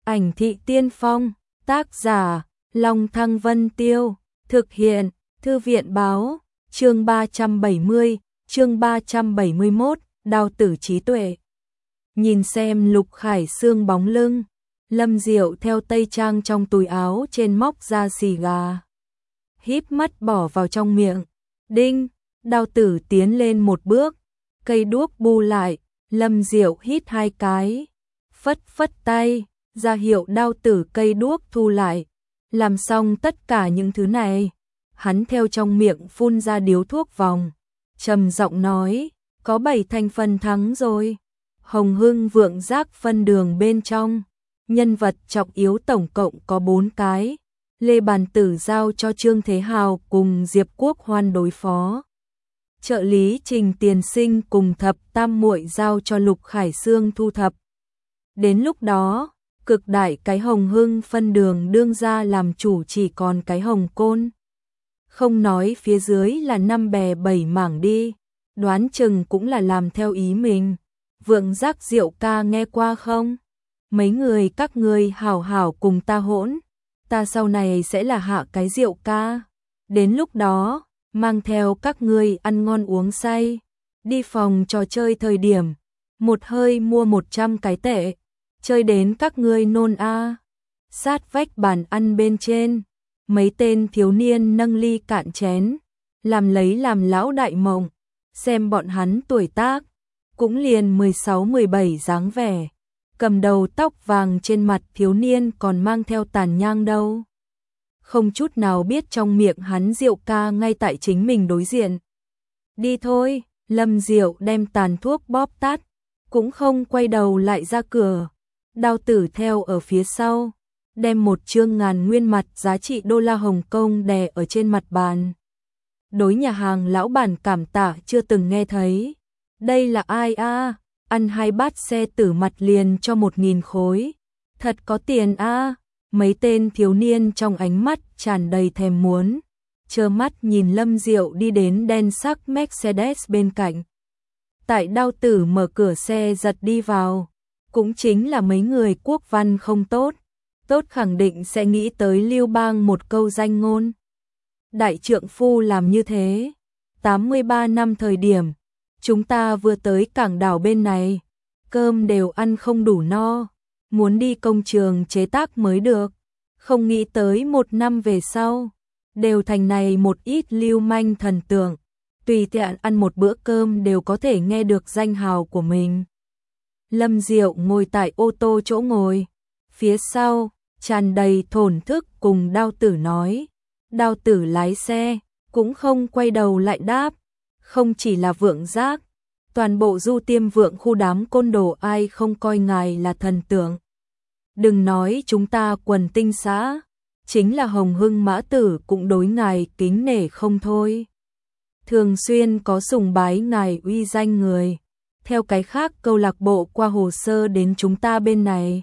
Ảnh thị tiên phong, tác giả, Long Thăng Vân Tiêu, thực hiện, Thư viện báo, chương 370, chương 371, đao tử trí tuệ. Nhìn xem Lục Khải Sương bóng lưng, Lâm Diệu theo tây trang trong túi áo trên móc ra xì gà. Híp mắt bỏ vào trong miệng, đinh, đao tử tiến lên một bước, cây đuốc bu lại, Lâm Diệu hít hai cái, phất phất tay, ra hiệu đao tử cây đuốc thu lại. Làm xong tất cả những thứ này, hắn theo trong miệng phun ra điếu thuốc vòng, trầm giọng nói, có 7 thành phần thắng rồi. Hồng Hưng Vượng Giác phân đường bên trong, nhân vật trọng yếu tổng cộng có 4 cái. Lê Bàn Tử giao cho Trương Thế Hào cùng Diệp Quốc Hoan đối phó. Trợ lý Trình Tiền Sinh cùng Thập Tam Muội giao cho Lục Khải Sương thu thập. Đến lúc đó, cực đại cái Hồng Hưng phân đường đương ra làm chủ chỉ còn cái Hồng Côn. Không nói phía dưới là 5 bè 7 mảng đi, đoán chừng cũng là làm theo ý mình. Vượng Giác Diệu ca nghe qua không? Mấy người các ngươi hảo hảo cùng ta hỗn, ta sau này sẽ là hạ cái Diệu ca. Đến lúc đó, mang theo các ngươi ăn ngon uống say, đi phòng trò chơi thời điểm, một hơi mua 100 cái tệ, chơi đến các ngươi nôn a. Sát vách bàn ăn bên trên, mấy tên thiếu niên nâng ly cạn chén, làm lão đại mộng, xem bọn hắn tuổi tác, cũng liền 16-17 dáng vẻ, cầm đầu tóc vàng trên mặt thiếu niên còn mang theo tàn nhang đâu. Không chút nào biết trong miệng hắn Diệu ca ngay tại chính mình đối diện. Đi thôi, Lâm Diệu đem tàn thuốc bóp tắt, cũng không quay đầu lại ra cửa. Đao tử theo ở phía sau, đem một chương ngàn nguyên mặt giá trị đô la Hồng Kông đè ở trên mặt bàn. Đối nhà hàng lão bản cảm tạ chưa từng nghe thấy. Đây là ai a? Ăn 2 bát xe tử mặt liền cho 1.000 khối. Thật có tiền a. Mấy tên thiếu niên trong ánh mắt tràn đầy thèm muốn, trơ mắt nhìn Lâm Diệu đi đến đen sắc Mercedes bên cạnh. Tại đao tử mở cửa xe giật đi vào, cũng chính là mấy người quốc văn không tốt, tốt khẳng định sẽ nghĩ tới Lưu Bang một câu danh ngôn. Đại trượng phu làm như thế, 83 năm thời điểm, chúng ta vừa tới cảng đảo bên này, cơm đều ăn không đủ no, muốn đi công trường chế tác mới được, không nghĩ tới 1 năm về sau, đều thành này một ít lưu manh thần tượng, tùy tiện ăn một bữa cơm đều có thể nghe được danh hào của mình. Lâm Diệu ngồi tại ô tô chỗ ngồi, phía sau, tràn đầy thổn thức cùng đao tử nói. Đao tử lái xe, cũng không quay đầu lại đáp, không chỉ là Vượng Giác, toàn bộ Du Tiêm Vượng khu đám côn đồ ai không coi ngài là thần tượng. Đừng nói chúng ta quần tinh xã, chính là Hồng Hưng Mã Tử cũng đối ngài kính nể không thôi. Thường xuyên có sùng bái ngài uy danh người, theo cái khác câu lạc bộ qua hồ sơ đến chúng ta bên này.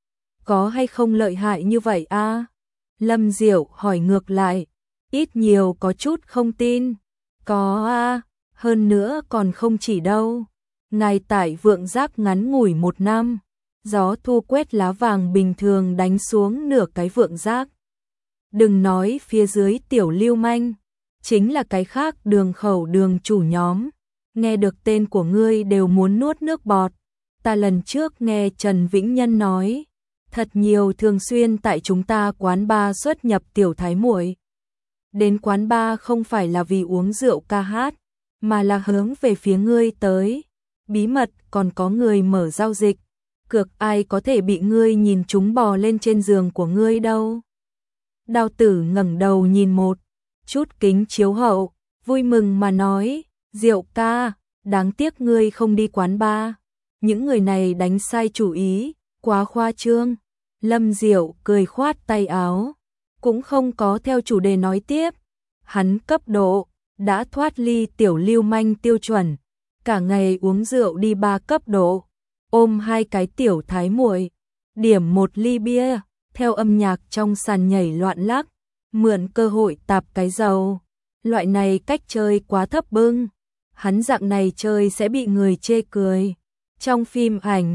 Có hay không lợi hại như vậy a? Lâm Diệu hỏi ngược lại, ít nhiều có chút không tin. Có a, hơn nữa còn không chỉ đâu. Ngài tại Vượng Giác ngắn ngủi 1 năm, gió thu quét lá vàng bình thường đánh xuống nửa cái Vượng Giác. Đừng nói phía dưới tiểu lưu manh, chính là cái khác đường khẩu đường chủ nhóm, nghe được tên của ngươi đều muốn nuốt nước bọt. Ta lần trước nghe Trần Vĩnh Nhân nói, thật nhiều thường xuyên tại chúng ta quán bar xuất nhập tiểu thái muội. Đến quán bar không phải là vì uống rượu ca hát, mà là hướng về phía ngươi tới. Bí mật còn có người mở giao dịch, cược ai có thể bị ngươi nhìn chúng bò lên trên giường của ngươi đâu. Đao tử ngẩng đầu nhìn một chút kính chiếu hậu, vui mừng mà nói, Diệu ca, đáng tiếc ngươi không đi quán bar. Những người này đánh sai chủ ý, quá khoa trương. Lâm Diệu cười khoát tay áo, cũng không có theo chủ đề nói tiếp. Hắn cấp độ, đã thoát ly tiểu lưu manh tiêu chuẩn, cả ngày uống rượu đi 3 cấp độ, ôm 2 cái tiểu thái muội, điểm 1 ly bia, theo âm nhạc trong sàn nhảy loạn lắc, mượn cơ hội tạp cái dầu. Loại này cách chơi quá thấp bưng, hắn dạng này chơi sẽ bị người chê cười. Trong phim ảnh,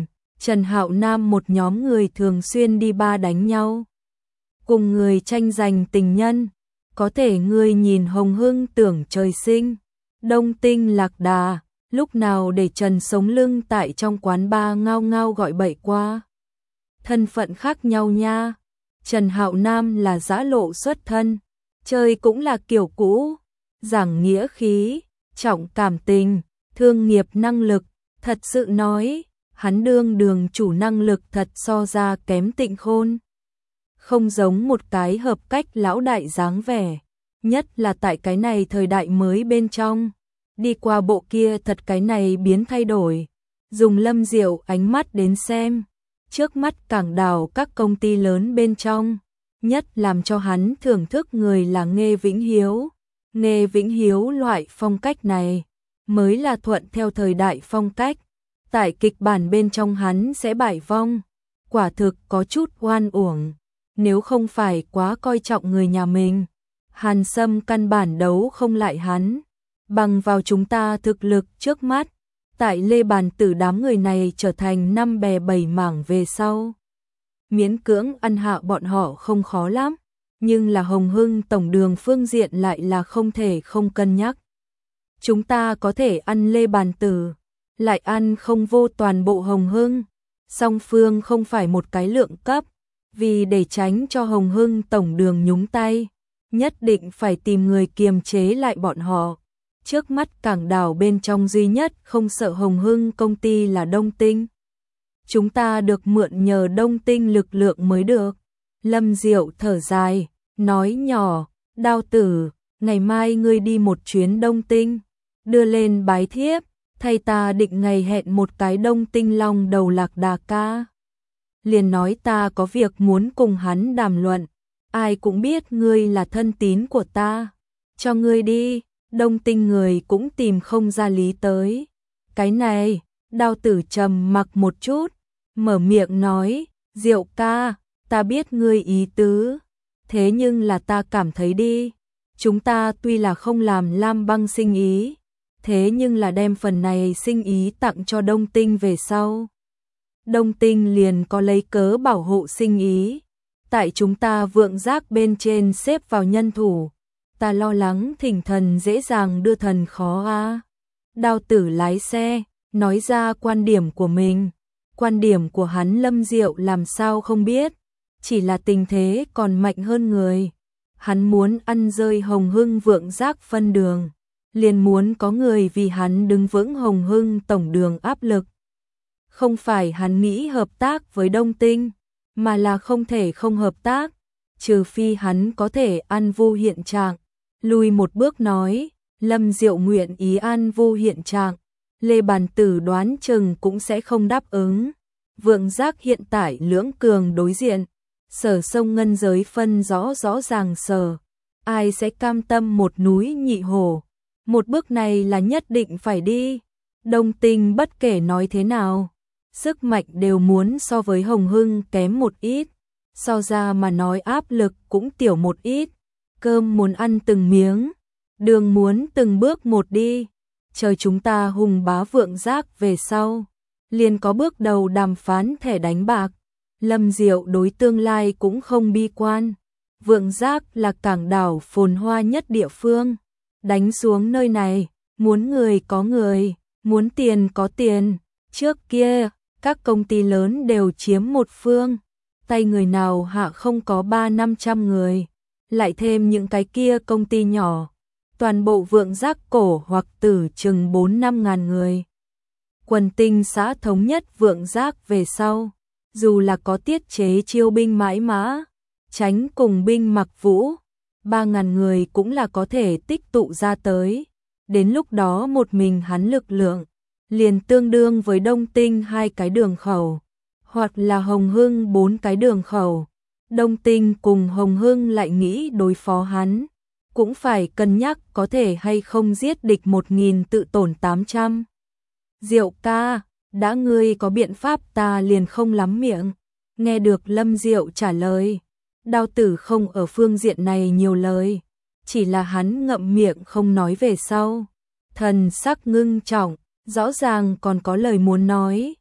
Trần Hạo Nam một nhóm người thường xuyên đi ba đánh nhau, cùng người tranh giành tình nhân. Có thể người nhìn Hồng Hưng tưởng trời sinh, Đông Tinh lạc đà, lúc nào để Trần sống lưng tại trong quán bar ngao ngao gọi bậy qua. Thân phận khác nhau nha. Trần Hạo Nam là giã lộ xuất thân, chơi cũng là kiểu cũ, giảng nghĩa khí, trọng cảm tình, thương nghiệp năng lực. Thật sự nói, hắn đương đường chủ năng lực thật so ra kém Tịnh Khôn. Không giống một cái hợp cách lão đại dáng vẻ, nhất là tại cái này thời đại mới bên trong. Đi qua bộ kia thật cái này biến thay đổi. Dùng Lâm Diệu ánh mắt đến xem, trước mắt cảng đảo các công ty lớn bên trong, nhất làm cho hắn thưởng thức người là Nghê Vĩnh Hiếu. Nghê Vĩnh Hiếu loại phong cách này mới là thuận theo thời đại phong cách. Tại kịch bản bên trong hắn sẽ bại vong, quả thực có chút oan uổng. Nếu không phải quá coi trọng người nhà mình, Hàn Sâm căn bản đấu không lại hắn. Bằng vào chúng ta thực lực trước mắt, tại Lê Bàn Tử đám người này trở thành 5 bè 7 mảng về sau, miễn cưỡng ăn hạ bọn họ không khó lắm, nhưng là Hồng Hưng tổng đường phương diện lại là không thể không cân nhắc. Chúng ta có thể ăn Lê Bàn Tử, lại ăn không vô toàn bộ Hồng Hưng, song phương không phải một cái lượng cấp, vì để tránh cho Hồng Hưng tổng đường nhúng tay, nhất định phải tìm người kiềm chế lại bọn họ. Trước mắt cảng đảo bên trong duy nhất không sợ Hồng Hưng công ty là Đông Tinh. Chúng ta được mượn nhờ Đông Tinh lực lượng mới được. Lâm Diệu thở dài, nói nhỏ, Đao tử, ngày mai ngươi đi một chuyến Đông Tinh, đưa lên bái thiếp, thay ta định ngày hẹn một cái Đông Tinh long đầu lạc đà ca. Liền nói ta có việc muốn cùng hắn đàm luận, ai cũng biết ngươi là thân tín của ta, cho ngươi đi. Đông Tinh người cũng tìm không ra lý tới. Cái này, Đao tử trầm mặc một chút, mở miệng nói, Diệu ca, ta biết ngươi ý tứ, thế nhưng là ta cảm thấy đi, chúng ta tuy là không làm Lam Băng sinh ý, thế nhưng là đem phần này sinh ý tặng cho Đông Tinh về sau. Đông Tinh liền có lấy cớ bảo hộ sinh ý, tại chúng ta Vượng Giác bên trên xếp vào nhân thủ. Ta lo lắng thỉnh thần dễ dàng đưa thần khó a. Đao tử lái xe, nói ra quan điểm của mình. Quan điểm của hắn Lâm Diệu làm sao không biết, chỉ là tình thế còn mạnh hơn người. Hắn muốn ăn rơi Hồng Hưng Vượng Giác phân đường, liền muốn có người vì hắn đứng vững Hồng Hưng tổng đường áp lực. Không phải hắn nghĩ hợp tác với Đông Tinh, mà là không thể không hợp tác, trừ phi hắn có thể ăn vô hiện trạng. Lùi một bước nói, Lâm Diệu nguyện ý ăn vô hiện trạng, Lê Bàn Tử đoán chừng cũng sẽ không đáp ứng. Vượng Giác hiện tại lưỡng cường đối diện, sở sông ngân giới phân rõ rõ ràng sở, ai sẽ cam tâm một núi nhị hổ. Một bước này là nhất định phải đi. Đông Tinh bất kể nói thế nào, sức mạnh đều muốn so với Hồng Hưng kém một ít, so ra mà nói áp lực cũng tiểu một ít. Cơm muốn ăn từng miếng, đường muốn từng bước một đi. Chờ chúng ta hùng bá Vượng Giác về sau, liền có bước đầu đàm phán thẻ đánh bạc. Lâm Diệu đối tương lai cũng không bi quan. Vượng Giác là cảng đảo phồn hoa nhất địa phương. Đánh xuống nơi này, muốn người có người, muốn tiền có tiền. Trước kia, các công ty lớn đều chiếm một phương, tay người nào hạ không có 300-500 người. Lại thêm những cái kia công ty nhỏ, toàn bộ Vượng Giác cổ hoặc tử chừng 4-5 ngàn người. Quần tinh xã thống nhất Vượng Giác về sau, dù là có tiết chế chiêu binh mãi mã, tránh cùng binh mặc vũ, 3.000 người cũng là có thể tích tụ ra tới. Đến lúc đó một mình hắn lực lượng, liền tương đương với Đông Tinh 2 cái đường khẩu, hoặc là Hồng Hưng 4 cái đường khẩu. Đông Tinh cùng Hồng Hưng lại nghĩ đối phó hắn, cũng phải cân nhắc có thể hay không giết địch 1.000 tự tổn 800. Diệu ca, đã ngươi có biện pháp ta liền không lắm miệng. Nghe được Lâm Diệu trả lời, Đao tử không ở phương diện này nhiều lời, chỉ là hắn ngậm miệng không nói về sau. Thần sắc ngưng trọng, rõ ràng còn có lời muốn nói.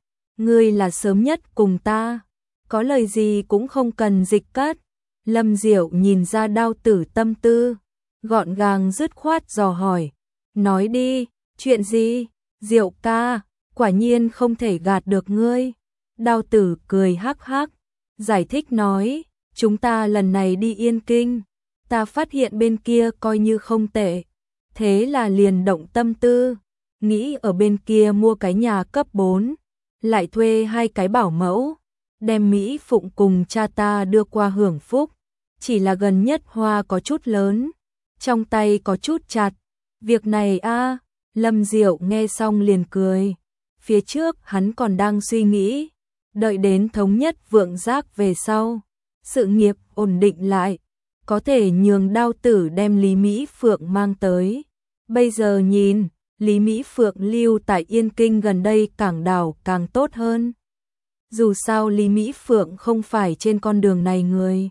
ngươi là sớm nhất cùng ta, có lời gì cũng không cần dịch cắt. Lâm Diệu nhìn ra Đao Tử tâm tư, gọn gàng dứt khoát dò hỏi, nói đi, chuyện gì? Diệu ca, quả nhiên không thể gạt được ngươi. Đao Tử cười hắc hắc, giải thích nói, chúng ta lần này đi Yên Kinh, ta phát hiện bên kia coi như không tệ, thế là liền động tâm tư, nghĩ ở bên kia mua cái nhà cấp 4, lại thuê 2 cái bảo mẫu, đem Mỹ Phụng cùng cha ta đưa qua hưởng phúc, chỉ là gần nhất hoa có chút lớn, trong tay có chút chặt, việc này a. Lâm Diệu nghe xong liền cười, phía trước hắn còn đang suy nghĩ, đợi đến thống nhất Vượng Giác về sau, sự nghiệp ổn định lại, có thể nhường Đao Tử đem Lý Mỹ Phượng mang tới. Bây giờ nhìn, Lý Mỹ Phượng lưu tại Yên Kinh gần đây càng đảo càng tốt hơn. Dù sao Lý Mỹ Phượng không phải trên con đường này người,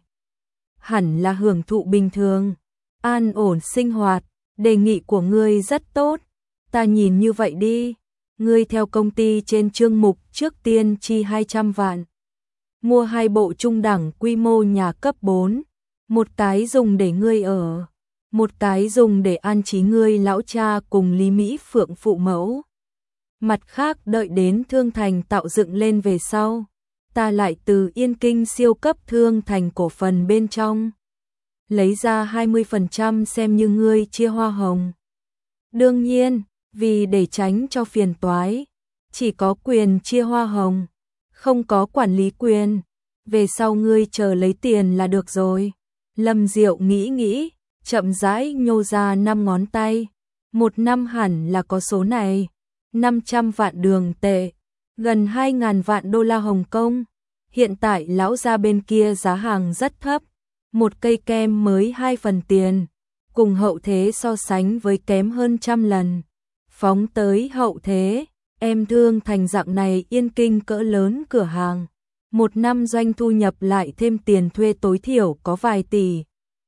hẳn là hưởng thụ bình thường, an ổn sinh hoạt, đề nghị của ngươi rất tốt, ta nhìn như vậy đi, ngươi theo công ty trên chương mục trước tiên chi 200 vạn, mua 2 bộ trung đẳng quy mô nhà cấp 4, một cái dùng để ngươi ở, một cái dùng để an trí ngươi lão cha cùng Lý Mỹ Phượng phụ mẫu. Mặt khác đợi đến Thương Thành tạo dựng lên về sau, ta lại từ Yên Kinh siêu cấp Thương Thành cổ phần bên trong, lấy ra 20% xem như ngươi chia hoa hồng. Đương nhiên, vì để tránh cho phiền toái, chỉ có quyền chia hoa hồng, không có quản lý quyền, về sau ngươi chờ lấy tiền là được rồi. Lâm Diệu nghĩ, chậm rãi nhô ra 5 ngón tay, một năm hẳn là có số này, 500 vạn đường tệ, gần 2.000 vạn đô la Hồng Kông. Hiện tại lão gia bên kia giá hàng rất thấp, một cây kem mới 2 phần tiền, cùng hậu thế so sánh với kém hơn trăm lần. Phóng tới hậu thế, em Thương Thành dạng này Yên Kinh cỡ lớn cửa hàng, một năm doanh thu nhập lại thêm tiền thuê tối thiểu có vài tỷ.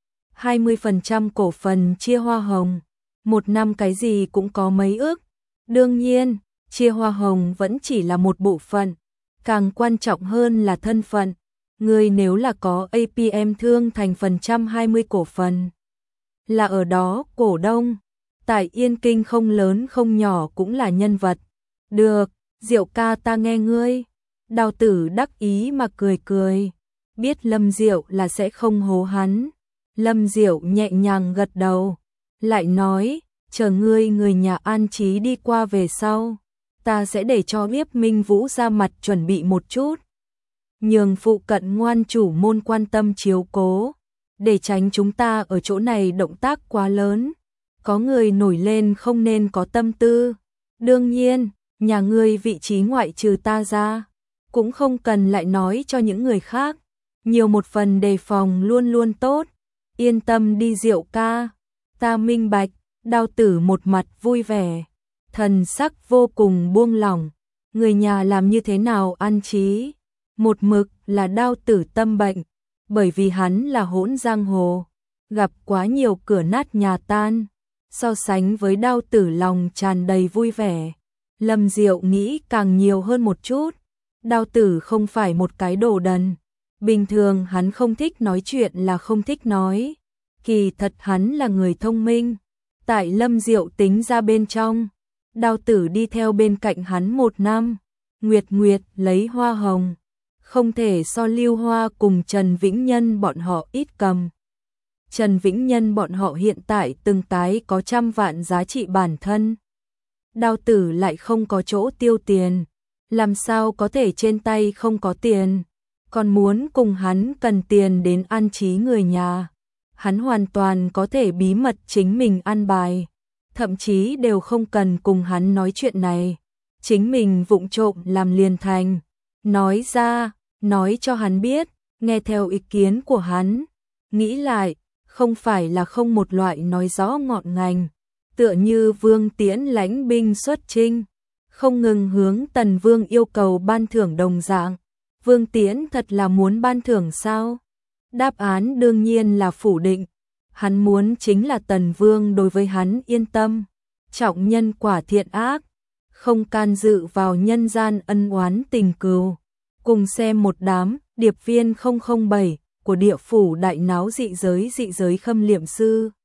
20% cổ phần chia hoa hồng, một năm cái gì cũng có mấy ước. Đương nhiên, chia hoa hồng vẫn chỉ là một bộ phận, càng quan trọng hơn là thân phận. Người nếu là có APM Thương Thành phần trăm 20 cổ phần, là ở đó cổ đông, tại Yên Kinh không lớn không nhỏ cũng là nhân vật. Được, Diệu ca ta nghe ngươi. Đao Tử đắc ý mà cười, biết Lâm Diệu là sẽ không hố hắn. Lâm Diệu nhẹ nhàng gật đầu, lại nói, chờ ngươi người nhà an trí đi qua về sau, ta sẽ để cho Liếp Minh Vũ ra mặt chuẩn bị một chút, nhường phụ cận ngoan chủ môn quan tâm chiếu cố, để tránh chúng ta ở chỗ này động tác quá lớn, có người nổi lên không nên có tâm tư. Đương nhiên, nhà ngươi vị trí ngoại trừ ta ra, cũng không cần lại nói cho những người khác, nhiều một phần đề phòng luôn luôn tốt. Yên tâm đi Diệu ca, ta minh bạch. Đao Tử một mặt vui vẻ, thần sắc vô cùng buông lỏng, người nhà làm như thế nào an trí, một mực là Đao Tử tâm bệnh, bởi vì hắn là hỗn giang hồ, gặp quá nhiều cửa nát nhà tan, so sánh với Đao Tử lòng tràn đầy vui vẻ. Lâm Diệu nghĩ càng nhiều hơn một chút, Đao Tử không phải một cái đồ đần, bình thường hắn không thích nói chuyện là không thích nói, kỳ thật hắn là người thông minh. Tại Lâm Diệu tính ra bên trong, Đao Tử đi theo bên cạnh hắn 1 năm, Nguyệt lấy hoa hồng, không thể so Lưu Hoa cùng Trần Vĩnh Nhân bọn họ ít cầm. Trần Vĩnh Nhân bọn họ hiện tại từng cái có trăm vạn giá trị bản thân. Đao Tử lại không có chỗ tiêu tiền, làm sao có thể trên tay không có tiền, còn muốn cùng hắn cần tiền đến an trí người nhà. Hắn hoàn toàn có thể bí mật chính mình ăn bài, thậm chí đều không cần cùng hắn nói chuyện này, chính mình vụng trộm làm liền thành, nói ra, nói cho hắn biết, nghe theo ý kiến của hắn, nghĩ lại, không phải là không một loại nói rõ ngọn ngành, tựa như Vương Tiễn lãnh binh xuất chinh, không ngừng hướng Tần Vương yêu cầu ban thưởng đồng dạng. Vương Tiễn thật là muốn ban thưởng sao? Đáp án đương nhiên là phủ định, hắn muốn chính là Tần Vương đối với hắn yên tâm, trọng nhân quả thiện ác, không can dự vào nhân gian ân oán tình cừu. Cùng xem một đám điệp viên 007 của địa phủ đại náo dị giới khâm liệm sư.